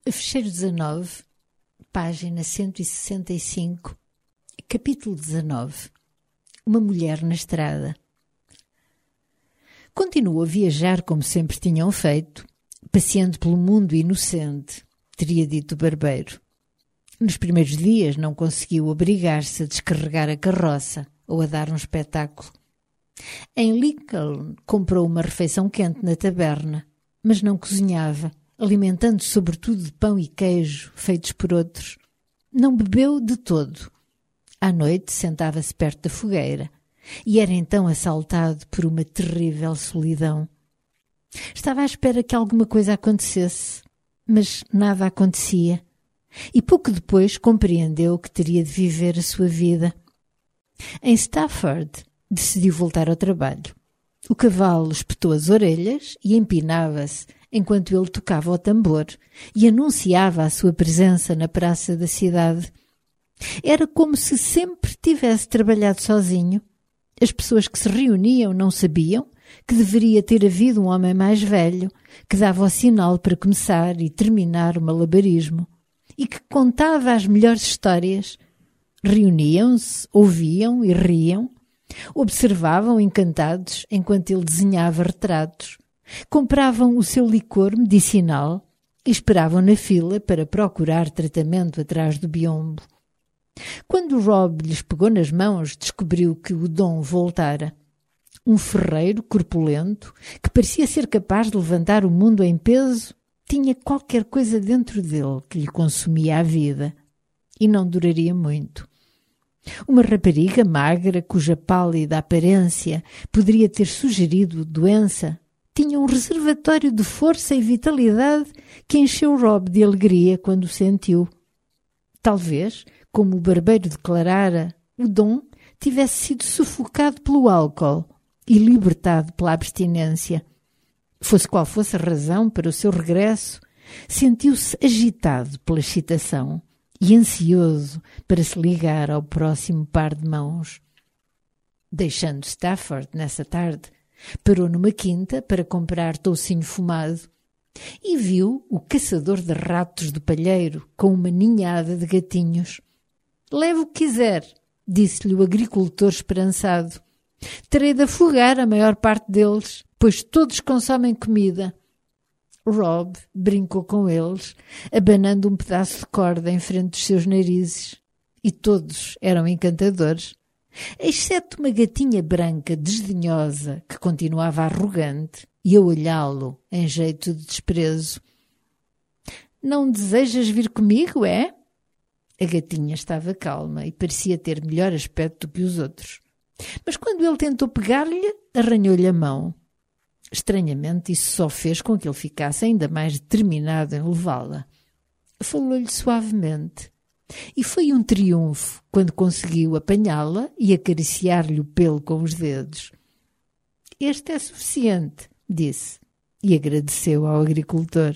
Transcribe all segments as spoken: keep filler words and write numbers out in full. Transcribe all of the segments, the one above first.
Fecheiro dezanove, página cento e sessenta e cinco, capítulo dezanove. Uma mulher na estrada. Continuou a viajar como sempre tinham feito, passeando pelo mundo inocente, teria dito o barbeiro. Nos primeiros dias não conseguiu obrigar-se a descarregar a carroça ou a dar um espetáculo. Em Lincoln comprou uma refeição quente na taberna, mas não cozinhava, alimentando-se sobretudo de pão e queijo, feitos por outros. Não bebeu de todo. À noite sentava-se perto da fogueira e era então assaltado por uma terrível solidão. Estava à espera que alguma coisa acontecesse, mas nada acontecia. E pouco depois compreendeu que teria de viver a sua vida. Em Stafford, decidiu voltar ao trabalho. O cavalo espetou as orelhas e empinava-se enquanto ele tocava o tambor e anunciava a sua presença na praça da cidade. Era como se sempre tivesse trabalhado sozinho. As pessoas que se reuniam não sabiam que deveria ter havido um homem mais velho que dava o sinal para começar e terminar o malabarismo e que contava as melhores histórias. Reuniam-se, ouviam e riam, observavam encantados enquanto ele desenhava retratos. Compravam o seu licor medicinal e esperavam na fila para procurar tratamento atrás do biombo. Quando Rob lhes pegou nas mãos, descobriu que o dom voltara. Um ferreiro corpulento, que parecia ser capaz de levantar o mundo em peso, tinha qualquer coisa dentro dele que lhe consumia a vida. E não duraria muito. Uma rapariga magra, cuja pálida aparência poderia ter sugerido doença, tinha um reservatório de força e vitalidade que encheu Rob de alegria quando o sentiu. Talvez, como o barbeiro declarara, o dom tivesse sido sufocado pelo álcool e libertado pela abstinência. Fosse qual fosse a razão para o seu regresso, sentiu-se agitado pela excitação e ansioso para se ligar ao próximo par de mãos. Deixando Stafford nessa tarde, parou numa quinta para comprar toucinho fumado e viu o caçador de ratos do palheiro com uma ninhada de gatinhos. «Leve o que quiser», disse-lhe o agricultor esperançado. «Terei de afogar a maior parte deles, pois todos consomem comida». Rob brincou com eles, abanando um pedaço de corda em frente dos seus narizes. E todos eram encantadores, exceto uma gatinha branca desdenhosa que continuava arrogante e a olhá-lo em jeito de desprezo. «Não desejas vir comigo, é?» A gatinha estava calma e parecia ter melhor aspecto do que os outros. Mas quando ele tentou pegar-lhe, arranhou-lhe a mão. Estranhamente, isso só fez com que ele ficasse ainda mais determinado em levá-la. Falou-lhe suavemente. E foi um triunfo quando conseguiu apanhá-la e acariciar-lhe o pelo com os dedos. «Este é suficiente», disse, e agradeceu ao agricultor.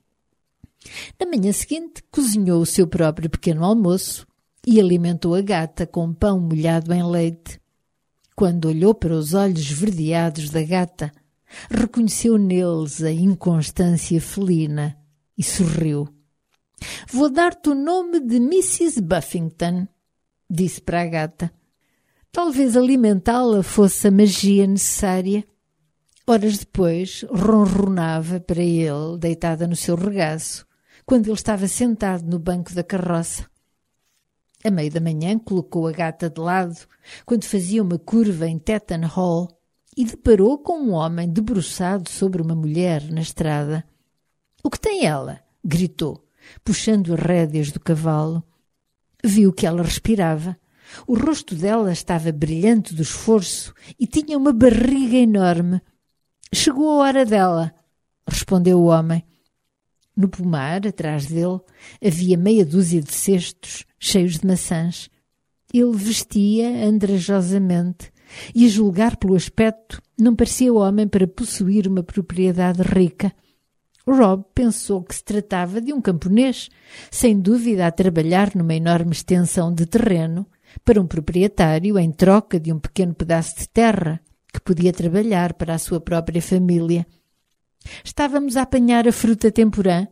Na manhã seguinte, cozinhou o seu próprio pequeno almoço e alimentou a gata com pão molhado em leite. Quando olhou para os olhos esverdeados da gata, reconheceu neles a inconstância felina e sorriu. «Vou dar-te o nome de missus Buffington», disse para a gata. Talvez alimentá-la fosse a magia necessária. Horas depois, ronronava para ele, deitada no seu regaço, quando ele estava sentado no banco da carroça. A meio da manhã colocou a gata de lado, quando fazia uma curva em Tetton Hall, e deparou com um homem debruçado sobre uma mulher na estrada. «O que tem ela?» gritou, puxando as rédeas do cavalo. Viu que ela respirava. O rosto dela estava brilhante do esforço e tinha uma barriga enorme. «Chegou a hora dela», respondeu o homem. No pomar, atrás dele, havia meia dúzia de cestos cheios de maçãs. Ele vestia andrajosamente e, a julgar pelo aspecto, não parecia homem para possuir uma propriedade rica. Rob pensou que se tratava de um camponês, sem dúvida a trabalhar numa enorme extensão de terreno, para um proprietário em troca de um pequeno pedaço de terra, que podia trabalhar para a sua própria família. Estávamos a apanhar a fruta temporã,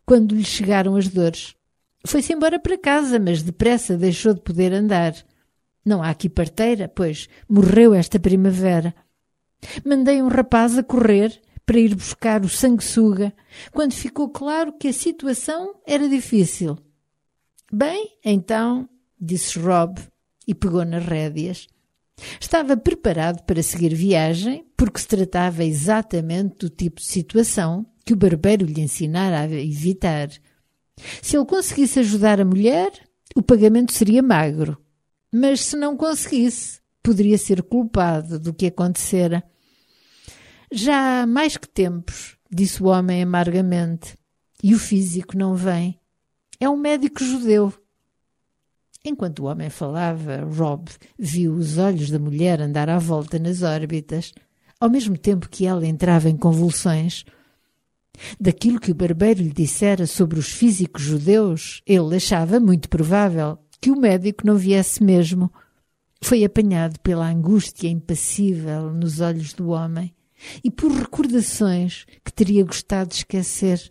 quando lhe chegaram as dores. Foi-se embora para casa, mas depressa deixou de poder andar. Não há aqui parteira, pois morreu esta primavera. Mandei um rapaz a correr para ir buscar o sanguessuga, quando ficou claro que a situação era difícil. Bem, então, disse Rob e pegou nas rédeas. Estava preparado para seguir viagem, porque se tratava exatamente do tipo de situação que o barbeiro lhe ensinara a evitar. Se ele conseguisse ajudar a mulher, o pagamento seria magro. Mas se não conseguisse, poderia ser culpado do que acontecera. Já há mais que tempos, disse o homem amargamente, e o físico não vem. É um médico judeu. Enquanto o homem falava, Rob viu os olhos da mulher andar à volta nas órbitas, ao mesmo tempo que ela entrava em convulsões. Daquilo que o barbeiro lhe dissera sobre os físicos judeus, ele achava muito provável que o médico não viesse mesmo. Foi apanhado pela angústia impassível nos olhos do homem e por recordações que teria gostado de esquecer.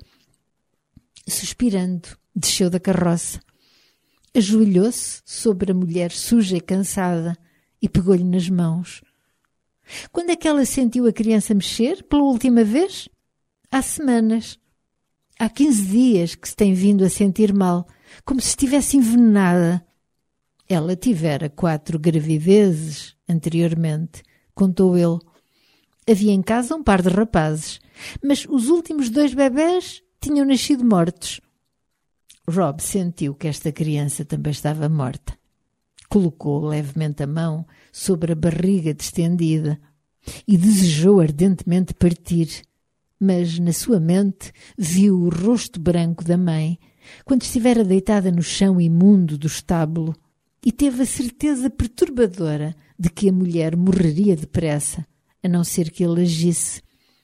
Suspirando, desceu da carroça. Ajoelhou-se sobre a mulher suja e cansada e pegou-lhe nas mãos. Quando é que ela sentiu a criança mexer pela última vez? Há semanas. Há quinze dias que se tem vindo a sentir mal, como se estivesse envenenada. Ela tivera quatro gravidezes anteriormente, contou ele. Havia em casa um par de rapazes, mas os últimos dois bebés tinham nascido mortos. Rob sentiu que esta criança também estava morta. Colocou levemente a mão sobre a barriga distendida e desejou ardentemente partir, mas na sua mente viu o rosto branco da mãe quando estivera deitada no chão imundo do estábulo e teve a certeza perturbadora de que a mulher morreria depressa, a não ser que ele agisse.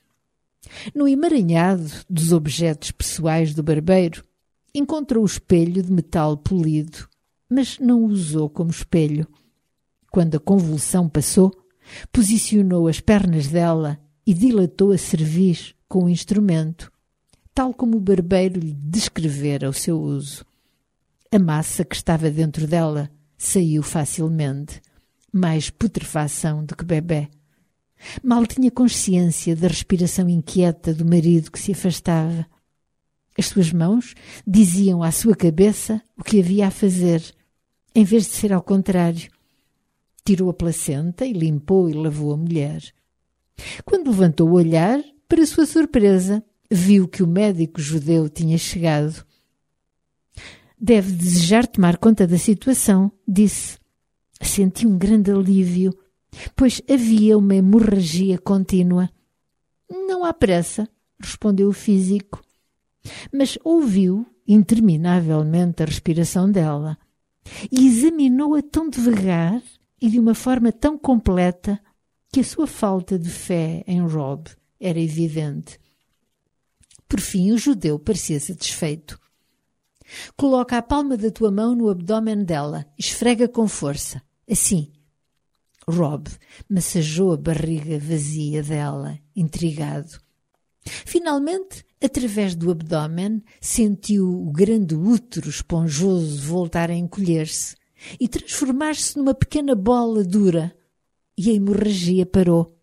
No emaranhado dos objetos pessoais do barbeiro, encontrou o espelho de metal polido, mas não o usou como espelho. Quando a convulsão passou, posicionou as pernas dela e dilatou a cerviz com o instrumento, tal como o barbeiro lhe descrevera o seu uso. A massa que estava dentro dela saiu facilmente, mais putrefação do que bebé. Mal tinha consciência da respiração inquieta do marido que se afastava. As suas mãos diziam à sua cabeça o que havia a fazer, em vez de ser ao contrário. Tirou a placenta e limpou e lavou a mulher. Quando levantou o olhar, para sua surpresa, viu que o médico judeu tinha chegado. Deve desejar tomar conta da situação, disse. Senti um grande alívio, pois havia uma hemorragia contínua. Não há pressa, respondeu o físico, mas ouviu interminavelmente a respiração dela e examinou-a tão devagar e de uma forma tão completa que a sua falta de fé em Rob era evidente. Por fim, o judeu parecia satisfeito. Coloca a palma da tua mão no abdômen dela, esfrega com força, assim. Rob massageou a barriga vazia dela, intrigado. Finalmente, através do abdômen, sentiu o grande útero esponjoso voltar a encolher-se e transformar-se numa pequena bola dura, e a hemorragia parou.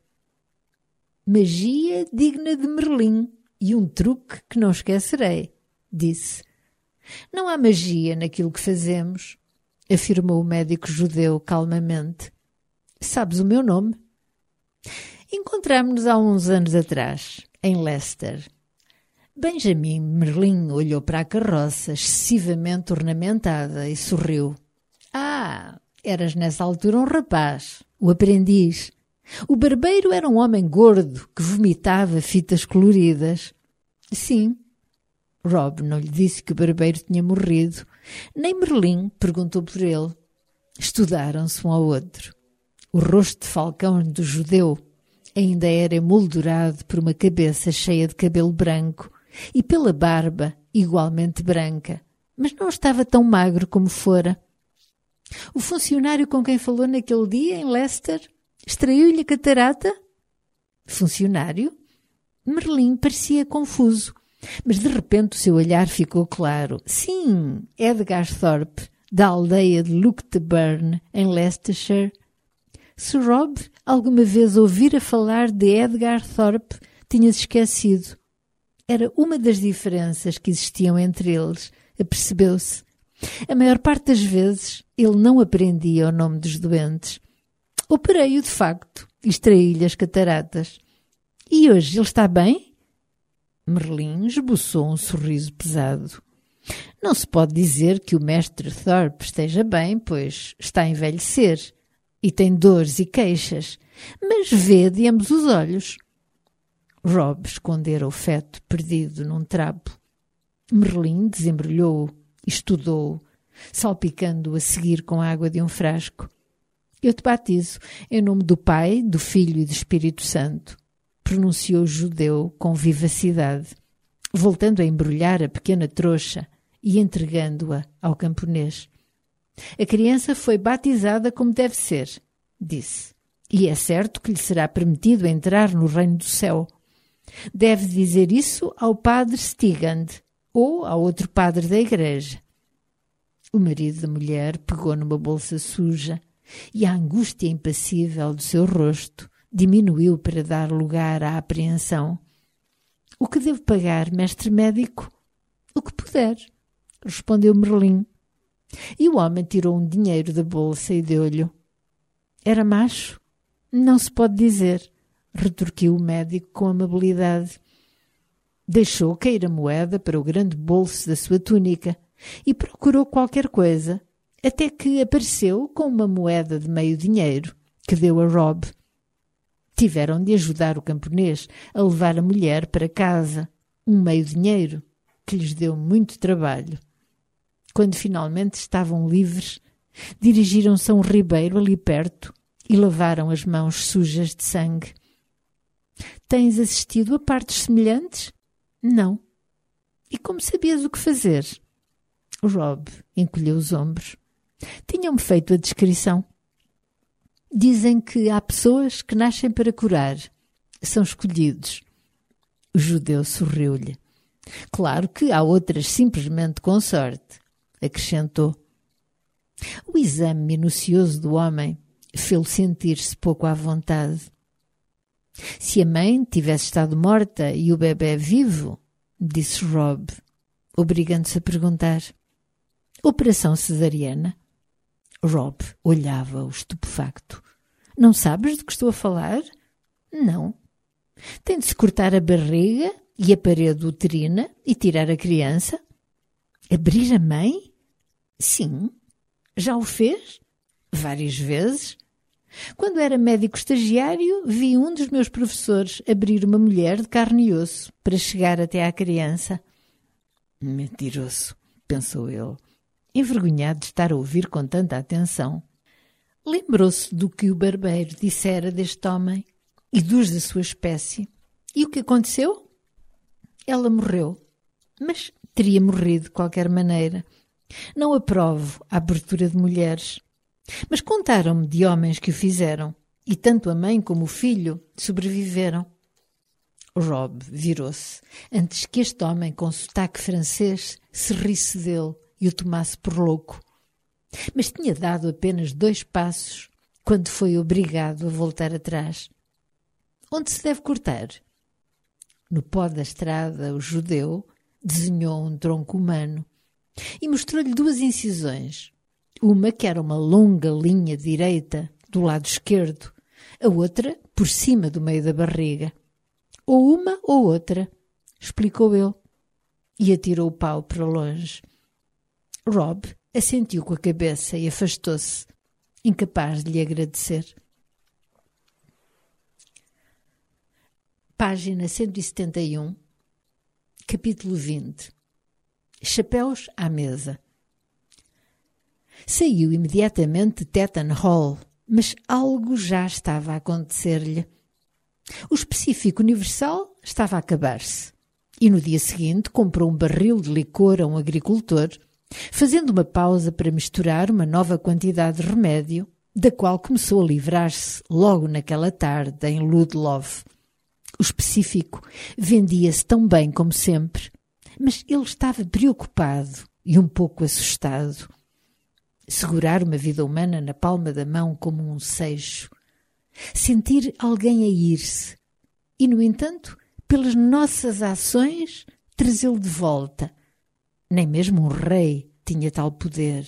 Magia digna de Merlin e um truque que não esquecerei, disse. Não há magia naquilo que fazemos, afirmou o médico judeu calmamente. Sabes o meu nome? Encontramo-nos há uns anos atrás, em Leicester. Benjamin Merlin olhou para a carroça excessivamente ornamentada e sorriu. Ah, eras nessa altura um rapaz, o aprendiz. O barbeiro era um homem gordo que vomitava fitas coloridas. Sim. Rob não lhe disse que o barbeiro tinha morrido. Nem Merlin perguntou por ele. Estudaram-se um ao outro. O rosto de falcão do judeu ainda era emoldurado por uma cabeça cheia de cabelo branco e pela barba igualmente branca, mas não estava tão magro como fora. O funcionário com quem falou naquele dia em Leicester extraiu-lhe a catarata? Funcionário? Merlin parecia confuso. Mas de repente o seu olhar ficou claro. Sim, Edgar Thorpe, da aldeia de Looktoburn, em Leicestershire. Se Rob alguma vez ouvira falar de Edgar Thorpe, tinha-se esquecido. Era uma das diferenças que existiam entre eles, apercebeu-se. A maior parte das vezes ele não aprendia o nome dos doentes. Operei-o de facto, extraí-lhe as cataratas. E hoje ele está bem? Merlin esboçou um sorriso pesado. Não se pode dizer que o mestre Thorpe esteja bem, pois está a envelhecer e tem dores e queixas, mas vê de ambos os olhos. Rob escondera o feto perdido num trapo. Merlin desembrulhou-o e estudou-o, salpicando-o a seguir com a água de um frasco. Eu te batizo em nome do Pai, do Filho e do Espírito Santo, pronunciou o judeu com vivacidade, voltando a embrulhar a pequena trouxa e entregando-a ao camponês. A criança foi batizada como deve ser, disse, e é certo que lhe será permitido entrar no reino do céu. Deve dizer isso ao padre Stigand ou ao outro padre da igreja. O marido da mulher pegou numa bolsa suja e a angústia impassível do seu rosto diminuiu para dar lugar à apreensão. O que devo pagar, mestre médico? O que puder, respondeu Merlin. E o homem tirou um dinheiro da bolsa e deu-lhe. Era macho? Não se pode dizer, retorquiu o médico com amabilidade. Deixou cair a moeda para o grande bolso da sua túnica e procurou qualquer coisa, até que apareceu com uma moeda de meio dinheiro, que deu a Rob. Tiveram de ajudar o camponês a levar a mulher para casa, um meio dinheiro, que lhes deu muito trabalho. Quando finalmente estavam livres, dirigiram-se a um ribeiro ali perto e lavaram as mãos sujas de sangue. Tens assistido a partos semelhantes? Não. E como sabias o que fazer? Rob encolheu os ombros. Tinham-me feito a descrição. Dizem que há pessoas que nascem para curar. São escolhidos. O judeu sorriu-lhe. Claro que há outras simplesmente com sorte, acrescentou. O exame minucioso do homem fê-lo sentir-se pouco à vontade. Se a mãe tivesse estado morta e o bebê vivo, disse Rob, obrigando-se a perguntar. Operação cesariana? Rob olhava-o estupefacto. Não sabes do que estou a falar? Não. Tem de se cortar a barriga e a parede uterina e tirar a criança? Abrir a mãe? Sim. Já o fez? Várias vezes. Quando era médico estagiário, vi um dos meus professores abrir uma mulher de carne e osso para chegar até à criança. Mentiroso, pensou ele, envergonhado de estar a ouvir com tanta atenção. Lembrou-se do que o barbeiro dissera deste homem e dos da sua espécie. E o que aconteceu? Ela morreu, mas teria morrido de qualquer maneira. Não aprovo a abertura de mulheres. Mas contaram-me de homens que o fizeram, e tanto a mãe como o filho sobreviveram. Rob virou-se, antes que este homem com sotaque francês se risse dele e o tomasse por louco. Mas tinha dado apenas dois passos quando foi obrigado a voltar atrás. Onde se deve cortar? No pó da estrada, o judeu desenhou um tronco humano e mostrou-lhe duas incisões. Uma que era uma longa linha direita do lado esquerdo, a outra por cima do meio da barriga. Ou uma ou outra, explicou ele, e atirou o pau para longe. Rob assentiu com a cabeça e afastou-se, incapaz de lhe agradecer. Página cento e setenta e um, capítulo vinte. Chapéus à mesa. Saiu imediatamente de Tetton Hall, mas algo já estava a acontecer-lhe. O específico universal estava a acabar-se, e no dia seguinte comprou um barril de licor a um agricultor, fazendo uma pausa para misturar uma nova quantidade de remédio, da qual começou a livrar-se logo naquela tarde em Ludlow. O específico vendia-se tão bem como sempre, mas ele estava preocupado e um pouco assustado. Segurar uma vida humana na palma da mão como um seixo. Sentir alguém a ir-se. E, no entanto, pelas nossas ações, trazê-lo de volta. Nem mesmo um rei tinha tal poder.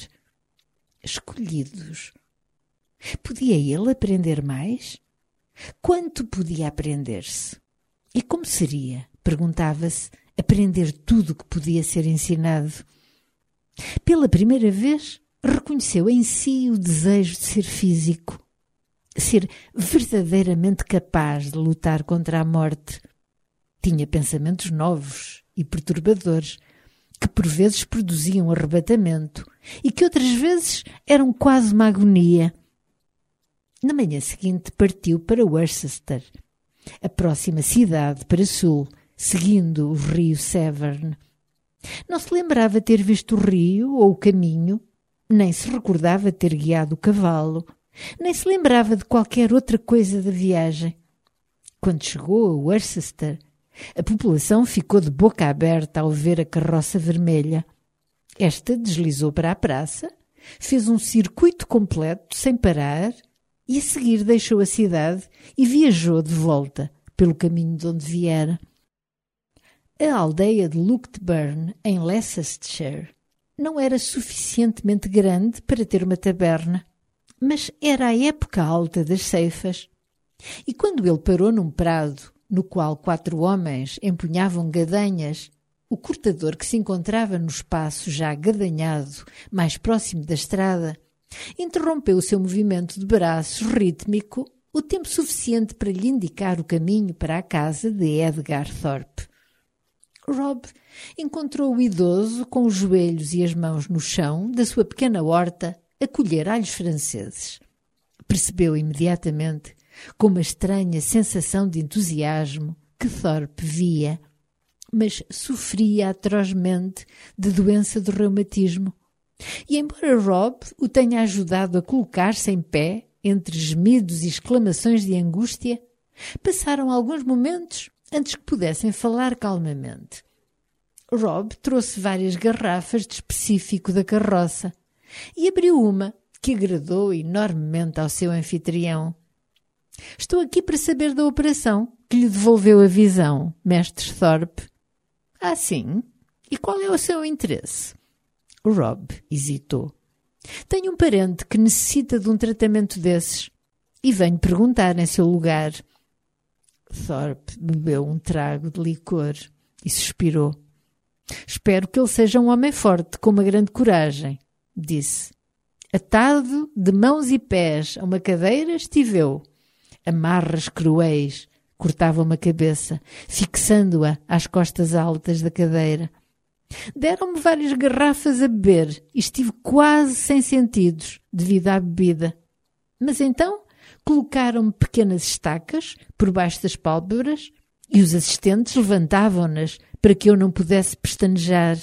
Escolhidos. Podia ele aprender mais? Quanto podia aprender-se? E como seria, perguntava-se, aprender tudo o que podia ser ensinado? Pela primeira vez, reconheceu em si o desejo de ser físico, ser verdadeiramente capaz de lutar contra a morte. Tinha pensamentos novos e perturbadores, que por vezes produziam arrebatamento e que outras vezes eram quase uma agonia. Na manhã seguinte partiu para Worcester, a próxima cidade para sul, seguindo o rio Severn. Não se lembrava ter visto o rio ou o caminho, nem se recordava ter guiado o cavalo, nem se lembrava de qualquer outra coisa da viagem. Quando chegou a Worcester, a população ficou de boca aberta ao ver a carroça vermelha. Esta deslizou para a praça, fez um circuito completo sem parar e a seguir deixou a cidade e viajou de volta pelo caminho de onde viera. A aldeia de Lockburn, em Leicestershire, não era suficientemente grande para ter uma taberna, mas era a época alta das ceifas. E quando ele parou num prado, no qual quatro homens empunhavam gadanhas, o cortador que se encontrava no espaço já gadanhado, mais próximo da estrada, interrompeu o seu movimento de braços rítmico o tempo suficiente para lhe indicar o caminho para a casa de Edgar Thorpe. Rob encontrou o idoso com os joelhos e as mãos no chão da sua pequena horta a colher alhos franceses. Percebeu imediatamente, com uma estranha sensação de entusiasmo, que Thorpe via, mas sofria atrozmente de doença do reumatismo. E embora Rob o tenha ajudado a colocar-se em pé, entre gemidos e exclamações de angústia, passaram alguns momentos antes que pudessem falar calmamente. Rob trouxe várias garrafas de específico da carroça e abriu uma que agradou enormemente ao seu anfitrião. «Estou aqui para saber da operação que lhe devolveu a visão, mestre Thorpe.» «Ah, sim? E qual é o seu interesse?» Rob hesitou. «Tenho um parente que necessita de um tratamento desses e venho perguntar em seu lugar.» Thorpe bebeu um trago de licor e suspirou. «Espero que ele seja um homem forte, com uma grande coragem», disse. «Atado de mãos e pés a uma cadeira estive eu. Amarras cruéis cortavam-me a cabeça, fixando-a às costas altas da cadeira. Deram-me várias garrafas a beber e estive quase sem sentidos devido à bebida. Mas então colocaram-me pequenas estacas por baixo das pálpebras e os assistentes levantavam-nas para que eu não pudesse pestanejar.»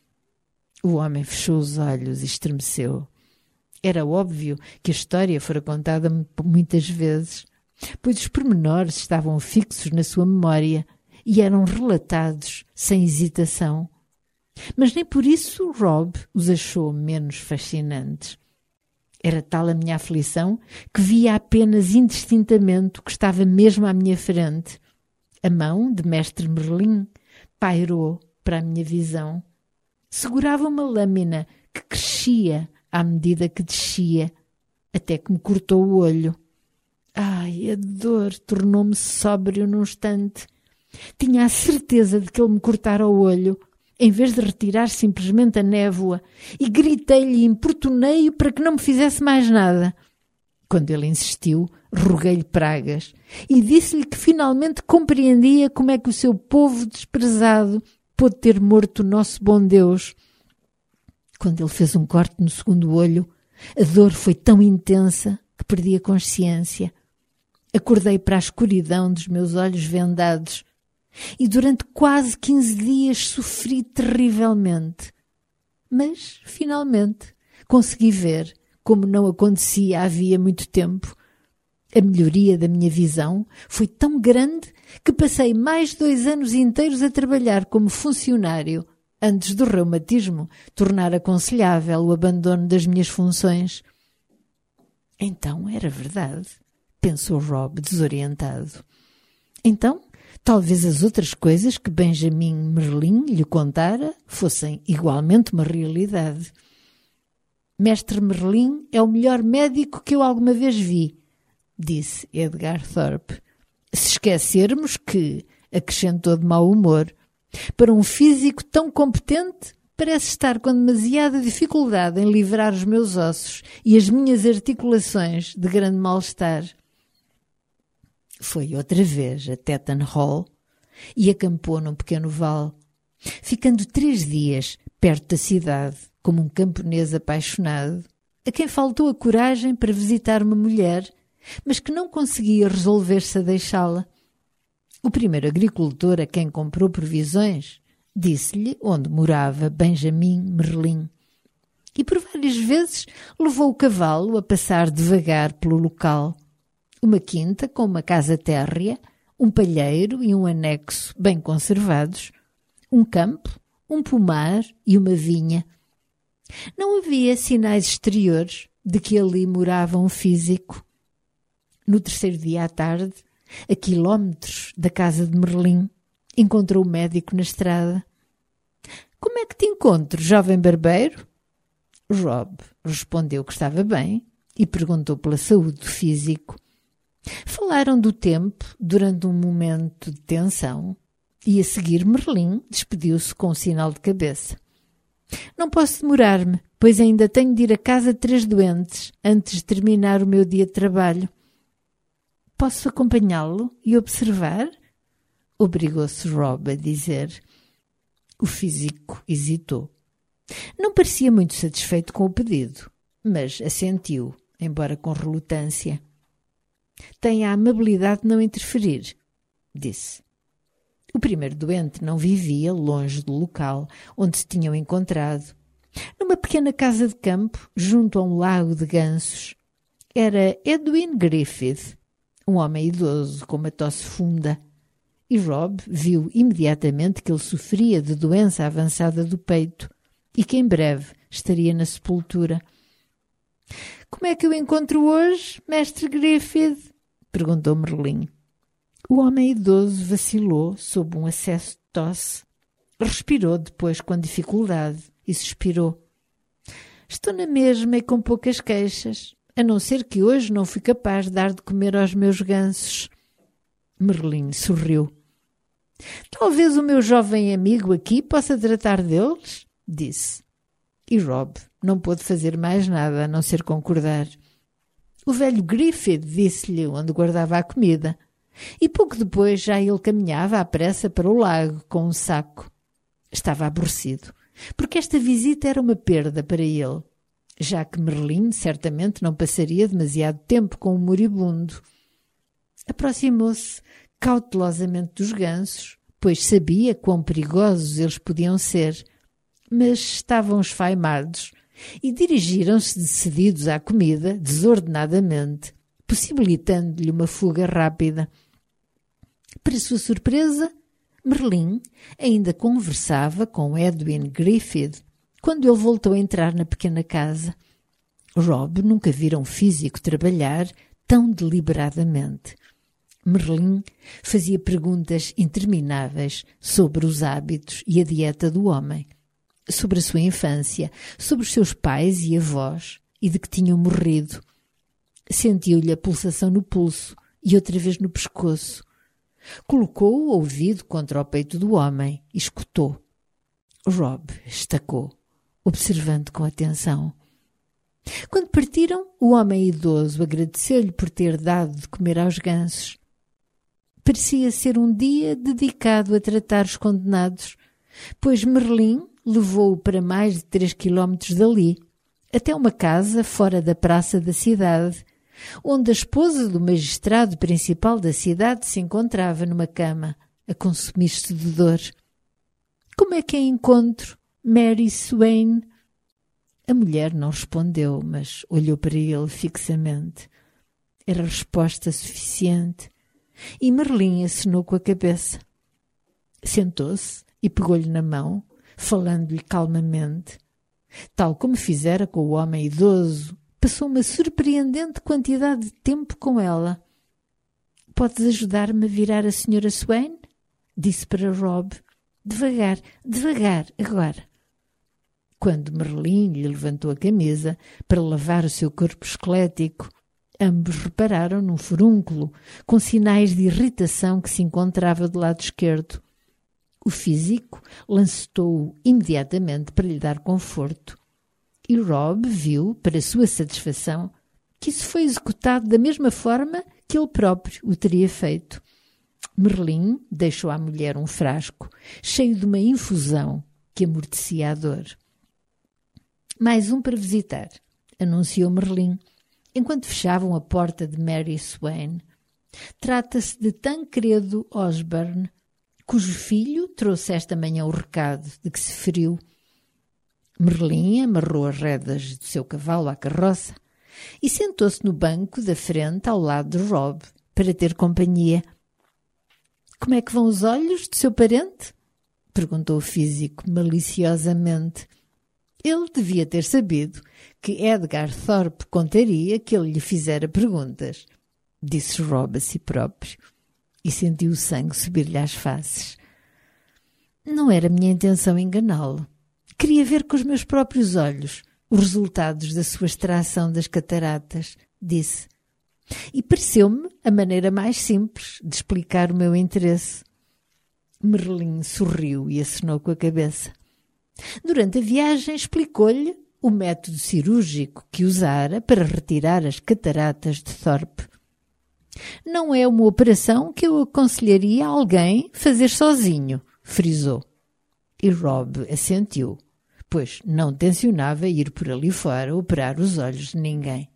O homem fechou os olhos e estremeceu. Era óbvio que a história fora contada muitas vezes, pois os pormenores estavam fixos na sua memória e eram relatados sem hesitação. Mas nem por isso Rob os achou menos fascinantes. Era tal a minha aflição que via apenas indistintamente o que estava mesmo à minha frente. A mão de mestre Merlin pairou para a minha visão. Segurava uma lâmina que crescia à medida que descia, até que me cortou o olho. Ai, a dor tornou-me sóbrio num instante. Tinha a certeza de que ele me cortara o olho, em vez de retirar simplesmente a névoa, e gritei-lhe e importunei-o para que não me fizesse mais nada. Quando ele insistiu, roguei-lhe pragas e disse-lhe que finalmente compreendia como é que o seu povo desprezado pôde ter morto o nosso bom Deus. Quando ele fez um corte no segundo olho, a dor foi tão intensa que perdi a consciência. Acordei para a escuridão dos meus olhos vendados e durante quase quinze dias sofri terrivelmente. Mas, finalmente, consegui ver, como não acontecia havia muito tempo. A melhoria da minha visão foi tão grande que passei mais dois anos inteiros a trabalhar como funcionário antes do reumatismo tornar aconselhável o abandono das minhas funções. Então era verdade, pensou Rob desorientado. Então, talvez as outras coisas que Benjamin Merlin lhe contara fossem igualmente uma realidade. Mestre Merlin é o melhor médico que eu alguma vez vi, disse Edgar Thorpe. Se esquecermos que, acrescentou de mau humor, para um físico tão competente, parece estar com demasiada dificuldade em livrar os meus ossos e as minhas articulações de grande mal-estar. Foi outra vez a Tetton Hall e acampou num pequeno vale, ficando três dias perto da cidade, como um camponês apaixonado, a quem faltou a coragem para visitar uma mulher, mas que não conseguia resolver-se a deixá-la. O primeiro agricultor a quem comprou provisões disse-lhe onde morava Benjamin Merlin e por várias vezes levou o cavalo a passar devagar pelo local. Uma quinta com uma casa térrea, um palheiro e um anexo bem conservados, um campo, um pomar e uma vinha. Não havia sinais exteriores de que ali morava um físico. No terceiro dia à tarde, a quilómetros da casa de Merlin, encontrou o médico na estrada. — Como é que te encontro, jovem barbeiro? Rob respondeu que estava bem e perguntou pela saúde do físico. Falaram do tempo durante um momento de tensão e a seguir Merlin despediu-se com um sinal de cabeça. — Não posso demorar-me, pois ainda tenho de ir à casa de três doentes antes de terminar o meu dia de trabalho. — Posso acompanhá-lo e observar? Obrigou-se Rob a dizer. O físico hesitou. Não parecia muito satisfeito com o pedido, mas assentiu, embora com relutância. — Tenha a amabilidade de não interferir, disse. O primeiro doente não vivia longe do local onde se tinham encontrado. Numa pequena casa de campo, junto a um lago de gansos, era Edwin Griffith, um homem idoso com uma tosse funda, e Rob viu imediatamente que ele sofria de doença avançada do peito e que em breve estaria na sepultura. — Como é que eu encontro hoje, mestre Griffith? Perguntou Merlin. O homem idoso vacilou sob um acesso de tosse. Respirou depois com dificuldade e suspirou. — Estou na mesma e com poucas queixas, a não ser que hoje não fui capaz de dar de comer aos meus gansos. Merlin sorriu. — Talvez o meu jovem amigo aqui possa tratar deles, disse. E Rob não pôde fazer mais nada a não ser concordar. O velho Griffith disse-lhe onde guardava a comida, e pouco depois já ele caminhava à pressa para o lago com um saco. Estava aborrecido, porque esta visita era uma perda para ele, já que Merlin certamente não passaria demasiado tempo com o moribundo. Aproximou-se cautelosamente dos gansos, pois sabia quão perigosos eles podiam ser, mas estavam esfaimados e dirigiram-se decididos à comida desordenadamente, possibilitando-lhe uma fuga rápida. Para sua surpresa, Merlin ainda conversava com Edwin Griffith quando ele voltou a entrar na pequena casa. Rob nunca vira um físico trabalhar tão deliberadamente. Merlin fazia perguntas intermináveis sobre os hábitos e a dieta do homem, sobre a sua infância, sobre os seus pais e avós e de que tinham morrido. Sentiu-lhe a pulsação no pulso e outra vez no pescoço. Colocou o ouvido contra o peito do homem e escutou. Rob estacou, observando com atenção. Quando partiram, o homem idoso agradeceu-lhe por ter dado de comer aos gansos. Parecia ser um dia dedicado a tratar os condenados, pois Merlin levou-o para mais de três quilómetros dali, até uma casa fora da praça da cidade, onde a esposa do magistrado principal da cidade se encontrava numa cama, a consumir-se de dor. — Como é que a encontro, Mary Swain? A mulher não respondeu, mas olhou para ele fixamente. Era resposta suficiente. E Merlin acenou com a cabeça. Sentou-se e pegou-lhe na mão, falando-lhe calmamente. Tal como fizera com o homem idoso, passou uma surpreendente quantidade de tempo com ela. «Podes ajudar-me a virar a senhora Swain?» disse para Rob. «Devagar, devagar, agora.» Quando Merlin lhe levantou a camisa para lavar o seu corpo esquelético, ambos repararam num furúnculo, com sinais de irritação que se encontrava do lado esquerdo. O físico lancetou-o imediatamente para lhe dar conforto. E Rob viu, para sua satisfação, que isso foi executado da mesma forma que ele próprio o teria feito. Merlin deixou à mulher um frasco cheio de uma infusão que amortecia a dor. «Mais um para visitar», anunciou Merlin, enquanto fechavam a porta de Mary Swain. «Trata-se de Tancredo Osborne, cujo filho trouxe esta manhã o recado de que se feriu.» Merlin amarrou as rédeas do seu cavalo à carroça e sentou-se no banco da frente ao lado de Rob para ter companhia. «Como é que vão os olhos do seu parente?» perguntou o físico maliciosamente. Ele devia ter sabido que Edgar Thorpe contaria que ele lhe fizera perguntas, disse Rob a si próprio, e sentiu o sangue subir-lhe às faces. «Não era minha intenção enganá-lo. Queria ver com os meus próprios olhos os resultados da sua extração das cataratas», disse. «E pareceu-me a maneira mais simples de explicar o meu interesse.» Merlin sorriu e acenou com a cabeça. Durante a viagem explicou-lhe o método cirúrgico que usara para retirar as cataratas de Thorpe. «Não é uma operação que eu aconselharia a alguém fazer sozinho», frisou. E Rob assentiu, pois não tencionava ir por ali fora operar os olhos de ninguém.